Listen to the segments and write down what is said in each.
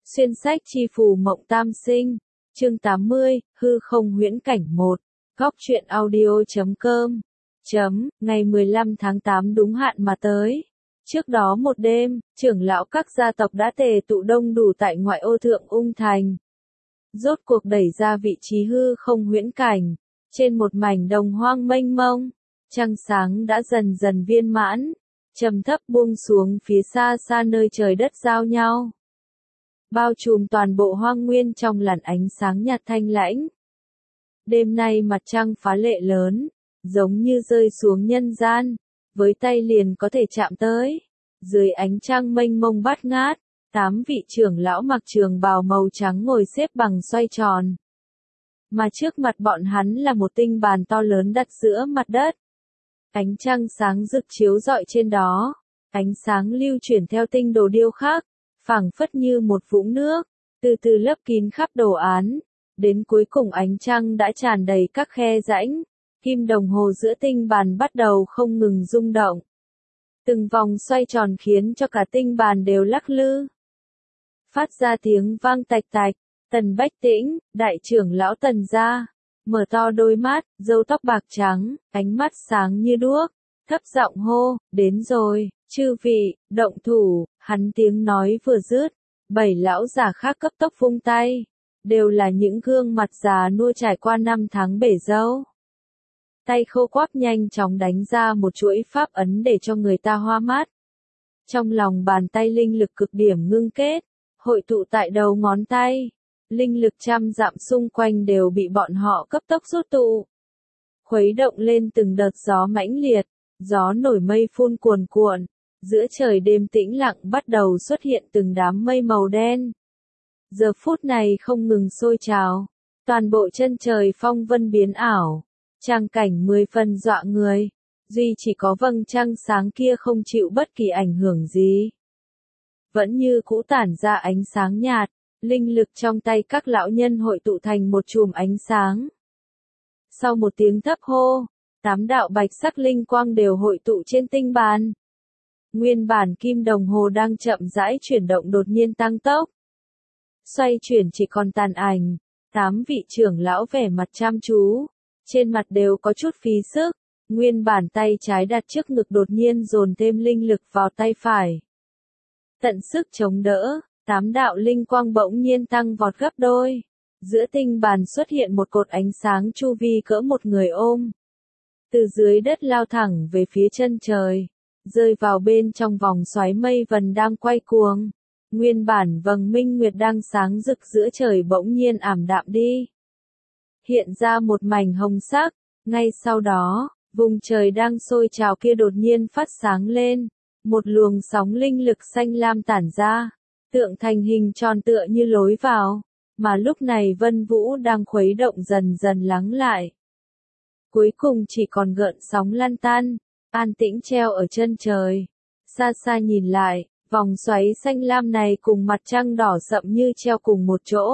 Xuyên sách chi phù mộng tam sinh, chương 80, hư không huyễn cảnh 1, góc truyện audio.com, ngày 15 tháng 8 đúng hạn mà tới. Trước đó một đêm, trưởng lão các gia tộc đã tề tụ đông đủ tại ngoại ô Thượng Ung Thành. Rốt cuộc đẩy ra vị trí hư không huyễn cảnh, trên một mảnh đồng hoang mênh mông, trăng sáng đã dần dần viên mãn, trầm thấp buông xuống phía xa xa nơi trời đất giao nhau. Bao trùm toàn bộ hoang nguyên trong làn ánh sáng nhạt thanh lãnh. Đêm nay mặt trăng phá lệ lớn, giống như rơi xuống nhân gian, với tay liền có thể chạm tới. Dưới ánh trăng mênh mông bát ngát, 8 vị trưởng lão mặc trường bào màu trắng ngồi xếp bằng xoay tròn. Mà trước mặt bọn hắn là một tinh bàn to lớn đặt giữa mặt đất. Ánh trăng sáng rực chiếu rọi trên đó, ánh sáng lưu chuyển theo tinh đồ điêu khắc, phảng phất như một vũng nước, từ từ lấp kín khắp đồ án, đến cuối cùng ánh trăng đã tràn đầy các khe rãnh, kim đồng hồ giữa tinh bàn bắt đầu không ngừng rung động. Từng vòng xoay tròn khiến cho cả tinh bàn đều lắc lư. Phát ra tiếng vang tạch tạch, Tần Bách Tĩnh, đại trưởng lão Tần gia, mở to đôi mắt, râu tóc bạc trắng, ánh mắt sáng như đuốc, thấp giọng hô, đến rồi, chư vị, động thủ, hắn tiếng nói vừa dứt, 7 lão già khác cấp tốc vung tay, đều là những gương mặt già nua trải qua 5 tháng bể râu. Tay khô quắp nhanh chóng đánh ra một chuỗi pháp ấn để cho người ta hoa mắt. Trong lòng bàn tay linh lực cực điểm ngưng kết, hội tụ tại đầu ngón tay. Linh lực trăm dặm xung quanh đều bị bọn họ cấp tốc rút tụ. Khuấy động lên từng đợt gió mãnh liệt, gió nổi mây phun cuồn cuộn, giữa trời đêm tĩnh lặng bắt đầu xuất hiện từng đám mây màu đen. Giờ phút này không ngừng sôi trào, toàn bộ chân trời phong vân biến ảo, tràng cảnh 10 phần dọa người, duy chỉ có vầng trăng sáng kia không chịu bất kỳ ảnh hưởng gì. Vẫn như cũ tản ra ánh sáng nhạt. Linh lực trong tay các lão nhân hội tụ thành một chùm ánh sáng. Sau một tiếng thấp hô, 8 đạo bạch sắc linh quang đều hội tụ trên tinh bàn. Nguyên bản kim đồng hồ đang chậm rãi chuyển động đột nhiên tăng tốc. Xoay chuyển chỉ còn tàn ảnh, 8 vị trưởng lão vẻ mặt chăm chú, trên mặt đều có chút phí sức. Nguyên bản tay trái đặt trước ngực đột nhiên dồn thêm linh lực vào tay phải. Tận sức chống đỡ. 8 đạo linh quang bỗng nhiên tăng vọt gấp đôi. Giữa tinh bàn xuất hiện một cột ánh sáng chu vi cỡ một người ôm. Từ dưới đất lao thẳng về phía chân trời, rơi vào bên trong vòng xoáy mây vần đang quay cuồng. Nguyên bản vầng minh nguyệt đang sáng rực giữa trời bỗng nhiên ảm đạm đi. Hiện ra một mảnh hồng sắc, ngay sau đó, vùng trời đang sôi trào kia đột nhiên phát sáng lên. Một luồng sóng linh lực xanh lam tản ra. Tượng thành hình tròn tựa như lối vào, mà lúc này Vân Vũ đang khuấy động dần dần lắng lại. Cuối cùng chỉ còn gợn sóng lăn tăn, an tĩnh treo ở chân trời. Xa xa nhìn lại, vòng xoáy xanh lam này cùng mặt trăng đỏ sậm như treo cùng một chỗ.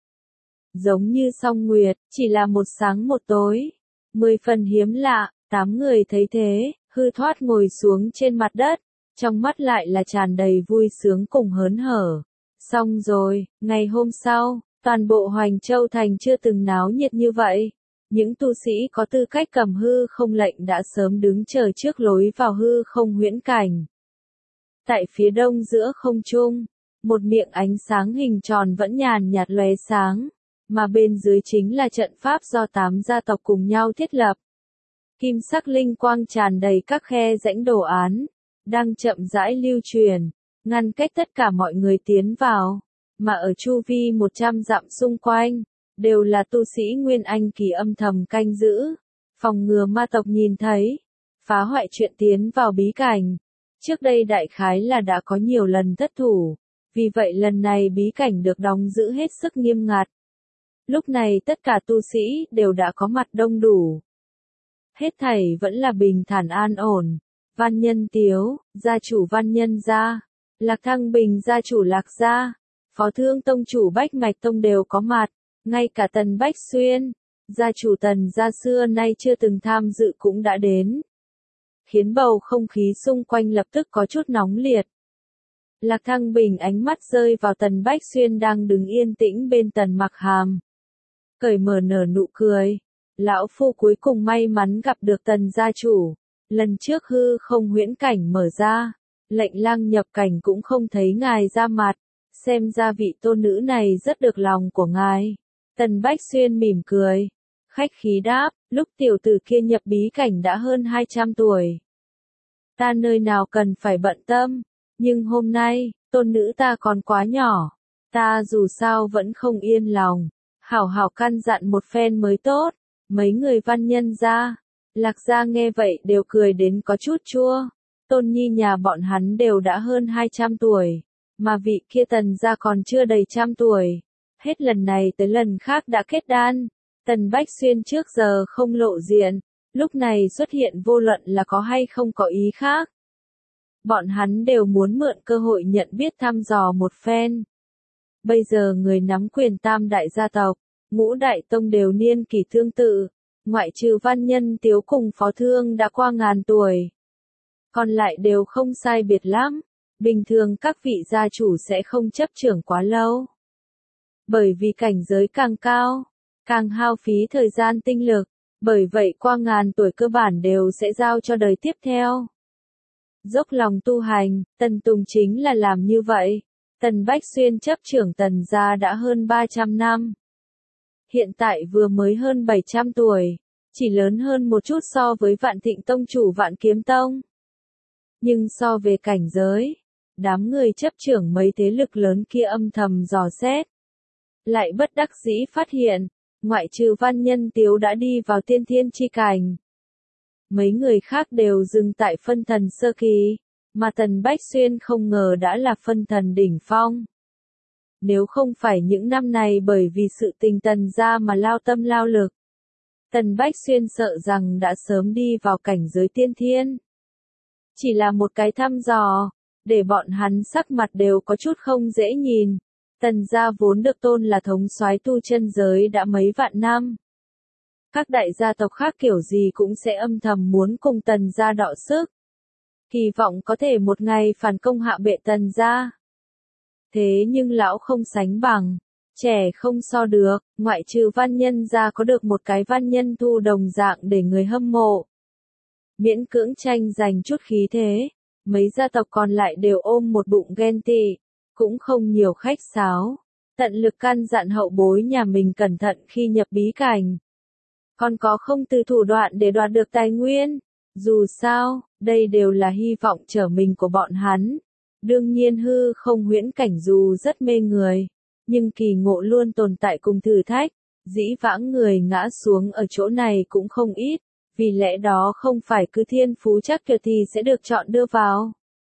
Giống như song nguyệt, chỉ là một sáng một tối. 10 phần hiếm lạ, 8 người thấy thế, hư thoát ngồi xuống trên mặt đất. Trong mắt lại là tràn đầy vui sướng cùng hớn hở. Xong rồi, ngày hôm sau, toàn bộ Hoành Châu Thành chưa từng náo nhiệt như vậy. Những tu sĩ có tư cách cầm hư không lệnh đã sớm đứng chờ trước lối vào hư không huyễn cảnh. Tại phía đông giữa không trung, một miệng ánh sáng hình tròn vẫn nhàn nhạt lóe sáng, mà bên dưới chính là trận pháp do 8 gia tộc cùng nhau thiết lập. Kim sắc linh quang tràn đầy các khe rãnh đồ án. Đang chậm rãi lưu truyền, ngăn cách tất cả mọi người tiến vào, mà ở chu vi 100 dặm xung quanh, đều là tu sĩ Nguyên Anh kỳ âm thầm canh giữ, phòng ngừa ma tộc nhìn thấy, phá hoại chuyện tiến vào bí cảnh. Trước đây đại khái là đã có nhiều lần thất thủ, vì vậy lần này bí cảnh được đóng giữ hết sức nghiêm ngặt. Lúc này tất cả tu sĩ đều đã có mặt đông đủ. Hết thảy vẫn là bình thản an ổn. Văn Nhân Tiếu, gia chủ Văn Nhân gia, Lạc Thăng Bình gia chủ Lạc gia, Phó Thương tông chủ Bách Mạch tông đều có mặt, ngay cả Tần Bách Xuyên, gia chủ Tần gia xưa nay chưa từng tham dự cũng đã đến. Khiến bầu không khí xung quanh lập tức có chút nóng liệt. Lạc Thăng Bình ánh mắt rơi vào Tần Bách Xuyên đang đứng yên tĩnh bên Tần Mặc Hàm. Cởi mở nở nụ cười. Lão phu cuối cùng may mắn gặp được Tần gia chủ. Lần trước hư không huyễn cảnh mở ra. Lệnh lang nhập cảnh cũng không thấy ngài ra mặt. Xem ra vị tôn nữ này rất được lòng của ngài. Tần Bách Xuyên mỉm cười. Khách khí đáp, lúc tiểu tử kia nhập bí cảnh đã hơn 200 tuổi. Ta nơi nào cần phải bận tâm. Nhưng hôm nay, tôn nữ ta còn quá nhỏ. Ta dù sao vẫn không yên lòng. Hảo hảo căn dặn một phen mới tốt. Mấy người văn nhân gia. Lạc gia nghe vậy đều cười đến có chút chua. Tôn nhi nhà bọn hắn đều đã hơn 200 tuổi. Mà vị kia Tần gia còn chưa đầy 100 tuổi. Hết lần này tới lần khác đã kết đan. Tần Bách Xuyên trước giờ không lộ diện. Lúc này xuất hiện vô luận là có hay không có ý khác. Bọn hắn đều muốn mượn cơ hội nhận biết thăm dò một phen. Bây giờ người nắm quyền tam đại gia tộc, ngũ đại tông đều niên kỷ tương tự, ngoại trừ văn nhân Tiếu cùng phó thương đã qua ngàn tuổi. Còn lại đều không sai biệt lắm, bình thường các vị gia chủ sẽ không chấp trưởng quá lâu. Bởi vì cảnh giới càng cao, càng hao phí thời gian tinh lực, bởi vậy qua ngàn tuổi cơ bản đều sẽ giao cho đời tiếp theo. Dốc lòng tu hành, Tần Tùng chính là làm như vậy. Tần Bách Xuyên chấp trưởng Tần gia đã hơn 300 năm. Hiện tại vừa mới hơn 700 tuổi, chỉ lớn hơn một chút so với Vạn Thịnh Tông chủ Vạn Kiếm Tông. Nhưng so về cảnh giới, đám người chấp trưởng mấy thế lực lớn kia âm thầm dò xét. Lại bất đắc dĩ phát hiện, ngoại trừ văn nhân Tiếu đã đi vào tiên thiên chi cảnh. Mấy người khác đều dừng tại phân thần sơ kỳ, mà Tần Bách Xuyên không ngờ đã là phân thần đỉnh phong. Nếu không phải những năm này bởi vì sự tình Tần gia mà lao tâm lao lực, Tần Bách Xuyên sợ rằng đã sớm đi vào cảnh giới tiên thiên. Chỉ là một cái thăm dò, để bọn hắn sắc mặt đều có chút không dễ nhìn. Tần gia vốn được tôn là thống soái tu chân giới đã mấy vạn năm. Các đại gia tộc khác kiểu gì cũng sẽ âm thầm muốn cùng Tần gia đọ sức. Hy vọng có thể một ngày phản công hạ bệ Tần gia. Thế nhưng lão không sánh bằng, trẻ không so được, ngoại trừ văn nhân gia có được một cái văn nhân thu đồng dạng để người hâm mộ. Miễn cưỡng tranh giành chút khí thế, mấy gia tộc còn lại đều ôm một bụng ghen tị, cũng không nhiều khách sáo, tận lực căn dặn hậu bối nhà mình cẩn thận khi nhập bí cảnh. Còn có không từ thủ đoạn để đoạt được tài nguyên, dù sao, đây đều là hy vọng trở mình của bọn hắn. Đương nhiên hư không huyễn cảnh dù rất mê người, nhưng kỳ ngộ luôn tồn tại cùng thử thách, dĩ vãng người ngã xuống ở chỗ này cũng không ít, vì lẽ đó không phải cứ thiên phú chắc tuyệt thì sẽ được chọn đưa vào.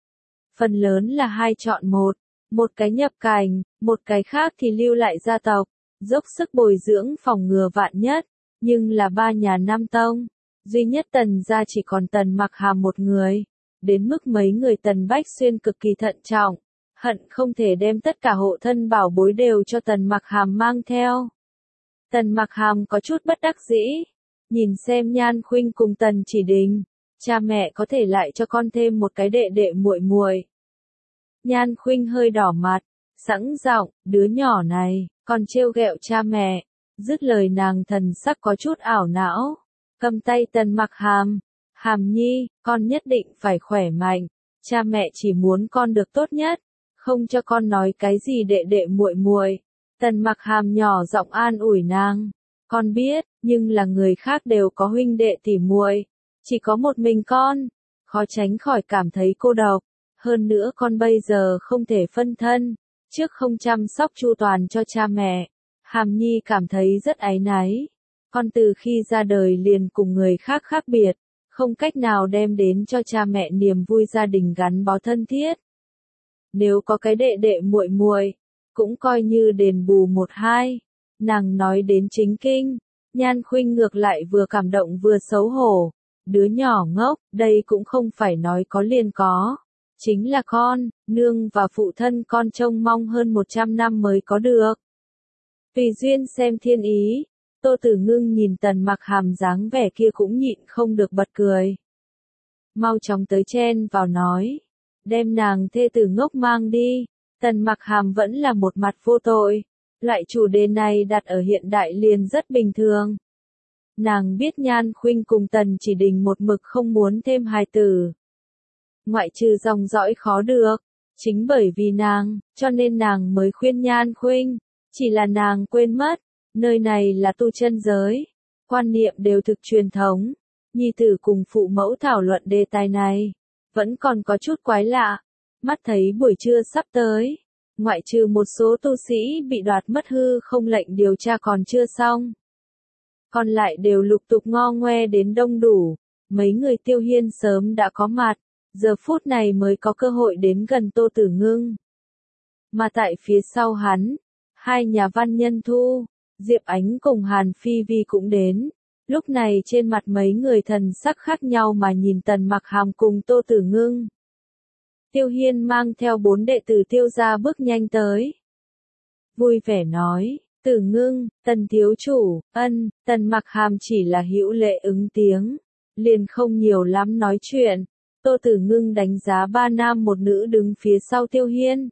Phần lớn là hai chọn một cái nhập cảnh, một cái khác thì lưu lại gia tộc, dốc sức bồi dưỡng phòng ngừa vạn nhất, nhưng là ba nhà Nam Tông, duy nhất Tần gia chỉ còn Tần Mặc Hàm một người. Đến mức mấy người Tần Bách Xuyên cực kỳ thận trọng, hận không thể đem tất cả hộ thân bảo bối đều cho Tần Mặc Hàm mang theo. Tần Mặc Hàm có chút bất đắc dĩ, nhìn xem Nhan Khuynh cùng Tần Chỉ Đình, cha mẹ có thể lại cho con thêm một cái đệ đệ muội muội. Nhan Khuynh hơi đỏ mặt, sẵn giọng, đứa nhỏ này, còn trêu ghẹo cha mẹ, dứt lời nàng thần sắc có chút ảo não, cầm tay Tần Mặc Hàm. Hàm nhi, con nhất định phải khỏe mạnh, cha mẹ chỉ muốn con được tốt nhất, không cho con nói cái gì đệ đệ muội muội. Tần Mặc Hàm nhỏ giọng an ủi nàng, con biết, nhưng là người khác đều có huynh đệ tỉ muội, chỉ có một mình con, khó tránh khỏi cảm thấy cô độc, hơn nữa con bây giờ không thể phân thân, trước không chăm sóc chu toàn cho cha mẹ. Hàm nhi cảm thấy rất áy náy, con từ khi ra đời liền cùng người khác khác biệt. Không cách nào đem đến cho cha mẹ niềm vui gia đình gắn bó thân thiết. Nếu có cái đệ đệ muội muội, cũng coi như đền bù một hai. Nàng nói đến chính kinh, Nhan Khuynh ngược lại vừa cảm động vừa xấu hổ. Đứa nhỏ ngốc, đây cũng không phải nói có liền có. Chính là con, nương và phụ thân con trông mong hơn 100 năm mới có được. Tùy duyên xem thiên ý. Tô Tử Ngưng nhìn Tần Mặc Hàm dáng vẻ kia cũng nhịn không được bật cười. Mau chóng tới chen vào nói. đem nàng thê tử ngốc mang đi. Tần Mặc Hàm vẫn là một mặt vô tội. Loại chủ đề này đặt ở hiện đại liền rất bình thường. Nàng biết Nhan Khuynh cùng Tần Chỉ Đình một mực không muốn thêm hài tử. Ngoại trừ dòng dõi khó được. Chính bởi vì nàng, cho nên nàng mới khuyên Nhan Khuynh. Chỉ là nàng quên mất, nơi này là tu chân giới. Quan niệm đều thực truyền thống. Nhi tử cùng phụ mẫu thảo luận đề tài này. Vẫn còn có chút quái lạ. Mắt thấy buổi trưa sắp tới. Ngoại trừ một số tu sĩ bị đoạt mất hư không lệnh điều tra còn chưa xong. Còn lại đều lục tục ngo ngoe đến đông đủ. Mấy người Tiêu Hiên sớm đã có mặt. Giờ phút này mới có cơ hội đến gần Tô Tử Ngưng. Mà tại phía sau hắn, hai nhà Văn Nhân Thu, Diệp Ánh cùng Hàn Phi Vi cũng đến. Lúc này trên mặt mấy người thần sắc khác nhau mà nhìn Tần Mặc Hàm cùng Tô Tử Ngưng. Tiêu Hiên mang theo 4 đệ tử Tiêu gia bước nhanh tới. Vui vẻ nói, Tử Ngưng, Tần thiếu chủ, ân, Tần Mặc Hàm chỉ là hữu lệ ứng tiếng. Liền không nhiều lắm nói chuyện. Tô Tử Ngưng đánh giá 3 nam một nữ đứng phía sau Tiêu Hiên.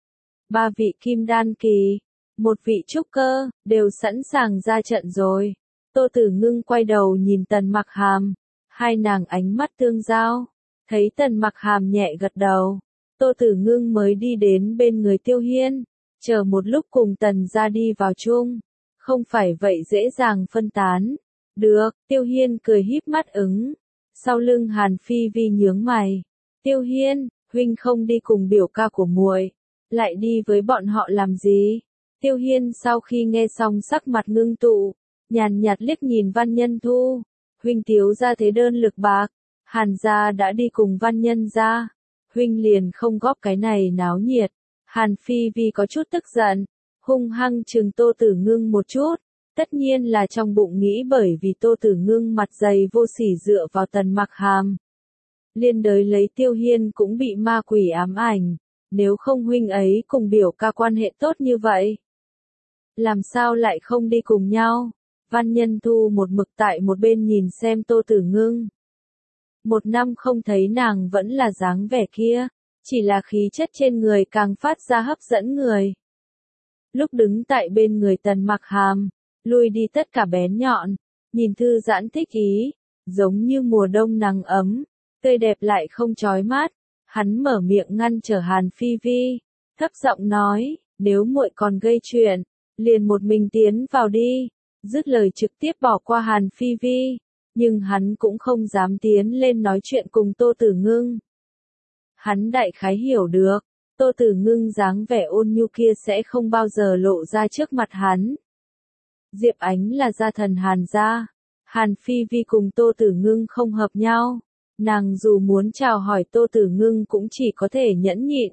3 vị kim đan kỳ, 1 vị trúc cơ, đều sẵn sàng ra trận rồi. Tô Tử Ngưng quay đầu nhìn Tần Mặc Hàm, hai nàng ánh mắt tương giao, thấy Tần Mặc Hàm nhẹ gật đầu, Tô Tử Ngưng mới đi đến bên người Tiêu Hiên, chờ một lúc cùng Tần gia đi vào chung, không phải vậy dễ dàng phân tán. Được, Tiêu Hiên cười híp mắt ứng. Sau lưng Hàn Phi Vi nhướng mày, Tiêu Hiên, huynh không đi cùng biểu ca của muội, lại đi với bọn họ làm gì? Tiêu Hiên sau khi nghe xong sắc mặt ngưng tụ, nhàn nhạt liếc nhìn Văn Nhân Thu, huynh thiếu gia thế đơn lực bạc, Hàn gia đã đi cùng Văn Nhân gia, huynh liền không góp cái này náo nhiệt. Hàn Phi Vi có chút tức giận, hung hăng trừng Tô Tử Ngưng một chút, tất nhiên là trong bụng nghĩ bởi vì Tô Tử Ngưng mặt dày vô sỉ dựa vào Tần Mặc Hàm. Liên đới lấy Tiêu Hiên cũng bị ma quỷ ám ảnh, nếu không huynh ấy cùng biểu ca quan hệ tốt như vậy. Làm sao lại không đi cùng nhau? Văn Nhân Thu một mực tại một bên nhìn xem Tô Tử Ngưng. 1 năm không thấy nàng vẫn là dáng vẻ kia, chỉ là khí chất trên người càng phát ra hấp dẫn người. Lúc đứng tại bên người Tần Mặc Hàm, lui đi tất cả bén nhọn, nhìn thư giãn thích ý, giống như mùa đông nắng ấm, tươi đẹp lại không chói mắt. Hắn mở miệng ngăn trở Hàn Phi Vi, thấp giọng nói, nếu muội còn gây chuyện, liền một mình tiến vào đi. Dứt lời trực tiếp bỏ qua Hàn Phi Vi, nhưng hắn cũng không dám tiến lên nói chuyện cùng Tô Tử Ngưng. Hắn đại khái hiểu được, Tô Tử Ngưng dáng vẻ ôn nhu kia sẽ không bao giờ lộ ra trước mặt hắn. Diệp Ánh là gia thần Hàn gia, Hàn Phi Vi cùng Tô Tử Ngưng không hợp nhau, nàng dù muốn chào hỏi Tô Tử Ngưng cũng chỉ có thể nhẫn nhịn.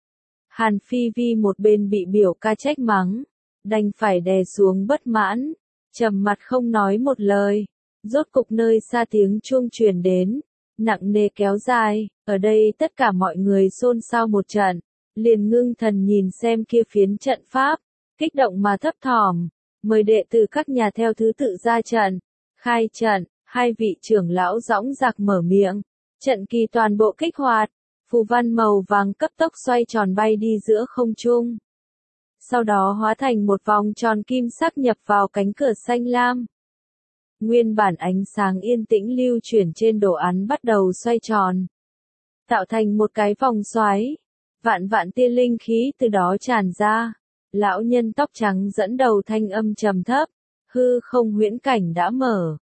Hàn Phi Vi một bên bị biểu ca trách mắng, đành phải đè xuống bất mãn, trầm mặt không nói một lời. Rốt cục nơi xa tiếng chuông truyền đến, nặng nề kéo dài, ở đây tất cả mọi người xôn xao một trận, liền ngưng thần nhìn xem kia phiến trận pháp, kích động mà thấp thỏm, mời đệ tử các nhà theo thứ tự ra trận, khai trận, hai vị trưởng lão dõng dạc mở miệng, trận kỳ toàn bộ kích hoạt, phù văn màu vàng cấp tốc xoay tròn bay đi giữa không trung. Sau đó hóa thành một vòng tròn kim sắc nhập vào cánh cửa xanh lam. Nguyên bản ánh sáng yên tĩnh lưu chuyển trên đồ án bắt đầu xoay tròn, tạo thành một cái vòng xoáy, vạn vạn tia linh khí từ đó tràn ra. Lão nhân tóc trắng dẫn đầu thanh âm trầm thấp, hư không huyễn cảnh đã mở,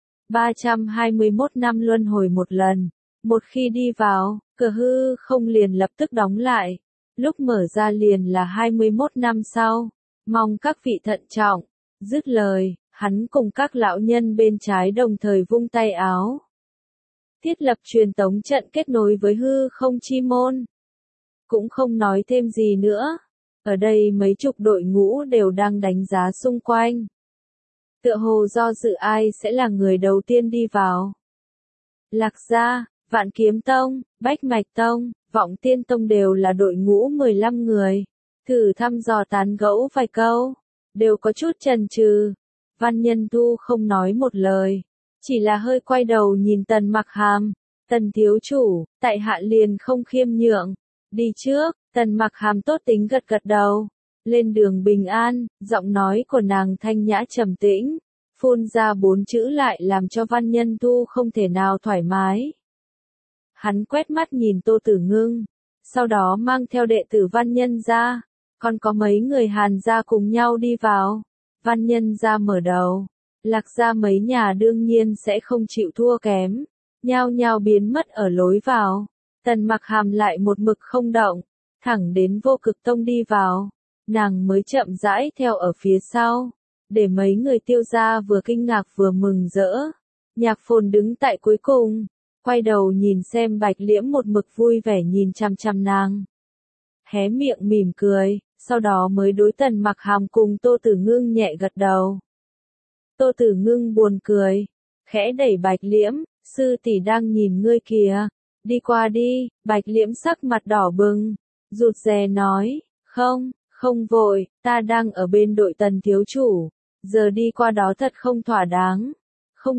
321 năm luân hồi một lần, một khi đi vào, cửa hư không liền lập tức đóng lại, lúc mở ra liền là 21 năm sau, mong các vị thận trọng. Dứt lời, hắn cùng các lão nhân bên trái đồng thời vung tay áo, thiết lập truyền tống trận kết nối với hư không chi môn. Cũng không nói thêm gì nữa. Ở đây mấy chục đội ngũ đều đang đánh giá xung quanh. Tựa hồ do dự ai sẽ là người đầu tiên đi vào. Lạc Gia, Vạn Kiếm Tông, Bách Mạch Tông, Vọng Tiên Tông đều là đội ngũ 15 người. Thử thăm dò tán gẫu vài câu, đều có chút chần chừ. Văn Nhân Thu không nói một lời, chỉ là hơi quay đầu nhìn Tần Mặc Hàm. Tần thiếu chủ, tại hạ liền không khiêm nhượng, Đi trước, Tần Mặc Hàm tốt tính gật gật đầu. Lên đường bình an, giọng nói của nàng thanh nhã trầm tĩnh, phun ra 4 chữ lại làm cho Văn Nhân Thu không thể nào thoải mái. Hắn quét mắt nhìn Tô Tử Ngưng, sau đó mang theo đệ tử Văn Nhân gia, còn có mấy người Hàn gia cùng nhau đi vào. Văn Nhân gia mở đầu, Lạc gia mấy nhà đương nhiên sẽ không chịu thua kém, nhao nhao biến mất ở lối vào. Tần Mặc Hàm lại một mực không động, thẳng đến Vô Cực Tông đi vào, nàng mới chậm rãi theo ở phía sau, để mấy người Tiêu gia vừa kinh ngạc vừa mừng rỡ. Nhạc Phồn đứng tại cuối cùng, quay đầu nhìn xem Bạch Liễm một mực vui vẻ nhìn chằm chằm nàng. Hé miệng mỉm cười, sau đó mới đối Tần Mặc Hàm cùng Tô Tử Ngưng nhẹ gật đầu. Tô Tử Ngưng buồn cười, khẽ đẩy Bạch Liễm, sư tỷ đang nhìn ngươi kìa, đi qua đi. Bạch Liễm sắc mặt đỏ bừng, rụt rè nói, không vội, ta đang ở bên đội Tần thiếu chủ, giờ đi qua đó thật không thỏa đáng. Không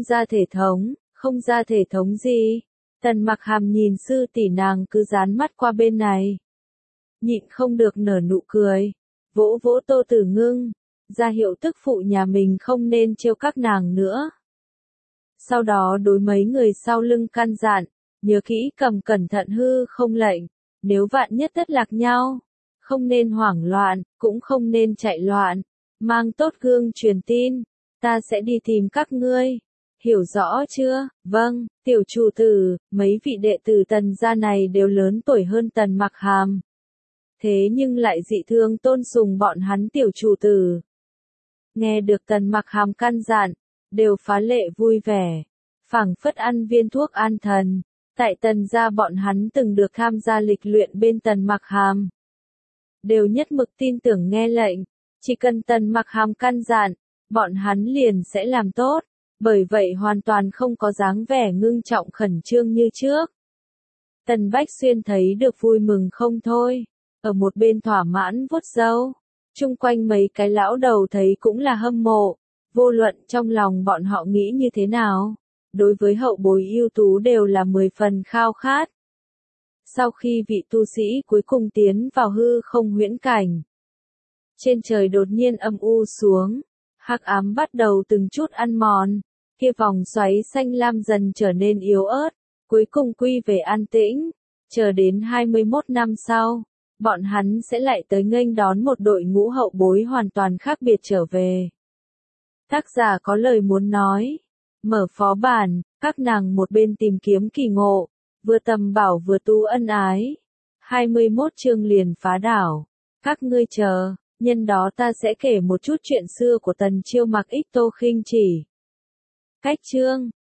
ra thể thống gì? Tần Mặc Hàm nhìn sư tỷ nàng cứ dán mắt qua bên này, nhịn không được nở nụ cười, vỗ vỗ Tô Tử Ngưng, ra hiệu tức phụ nhà mình không nên trêu các nàng nữa. Sau đó đối mấy người sau lưng căn dặn, nhớ kỹ cầm cẩn thận hư không lệnh, nếu vạn nhất thất lạc nhau, không nên hoảng loạn, cũng không nên chạy loạn, mang tốt gương truyền tin, ta sẽ đi tìm các ngươi. Hiểu rõ chưa? Vâng, tiểu chủ tử. Mấy vị đệ tử Tần gia này đều lớn tuổi hơn Tần Mặc Hàm, thế nhưng lại dị thương tôn sùng bọn hắn tiểu chủ tử. Nghe được Tần Mặc Hàm căn dặn, đều phá lệ vui vẻ, phảng phất ăn viên thuốc an thần. Tại Tần gia bọn hắn từng được tham gia lịch luyện bên Tần Mặc Hàm, đều nhất mực tin tưởng nghe lệnh, chỉ cần Tần Mặc Hàm căn dặn, bọn hắn liền sẽ làm tốt, bởi vậy hoàn toàn không có dáng vẻ ngưng trọng khẩn trương như trước. Tần Bách Xuyên thấy được vui mừng không thôi, ở một bên thỏa mãn vuốt râu, chung quanh mấy cái lão đầu thấy cũng là hâm mộ, vô luận trong lòng bọn họ nghĩ như thế nào, đối với hậu bối ưu tú đều là 10 phần khao khát. Sau khi vị tu sĩ cuối cùng tiến vào hư không huyễn cảnh, trên trời đột nhiên âm u xuống, hắc ám bắt đầu từng chút ăn mòn, kia vòng xoáy xanh lam dần trở nên yếu ớt, cuối cùng quy về an tĩnh, chờ đến 21 năm sau, bọn hắn sẽ lại tới nghênh đón một đội ngũ hậu bối hoàn toàn khác biệt trở về. Tác giả có lời muốn nói, mở phó bản, các nàng một bên tìm kiếm kỳ ngộ, vừa tầm bảo vừa tu ân ái. 21 chương liền phá đảo, các ngươi chờ, nhân đó ta sẽ kể một chút chuyện xưa của Tần Chiêu Mặc Ích Tô Khinh Chỉ. Cách chương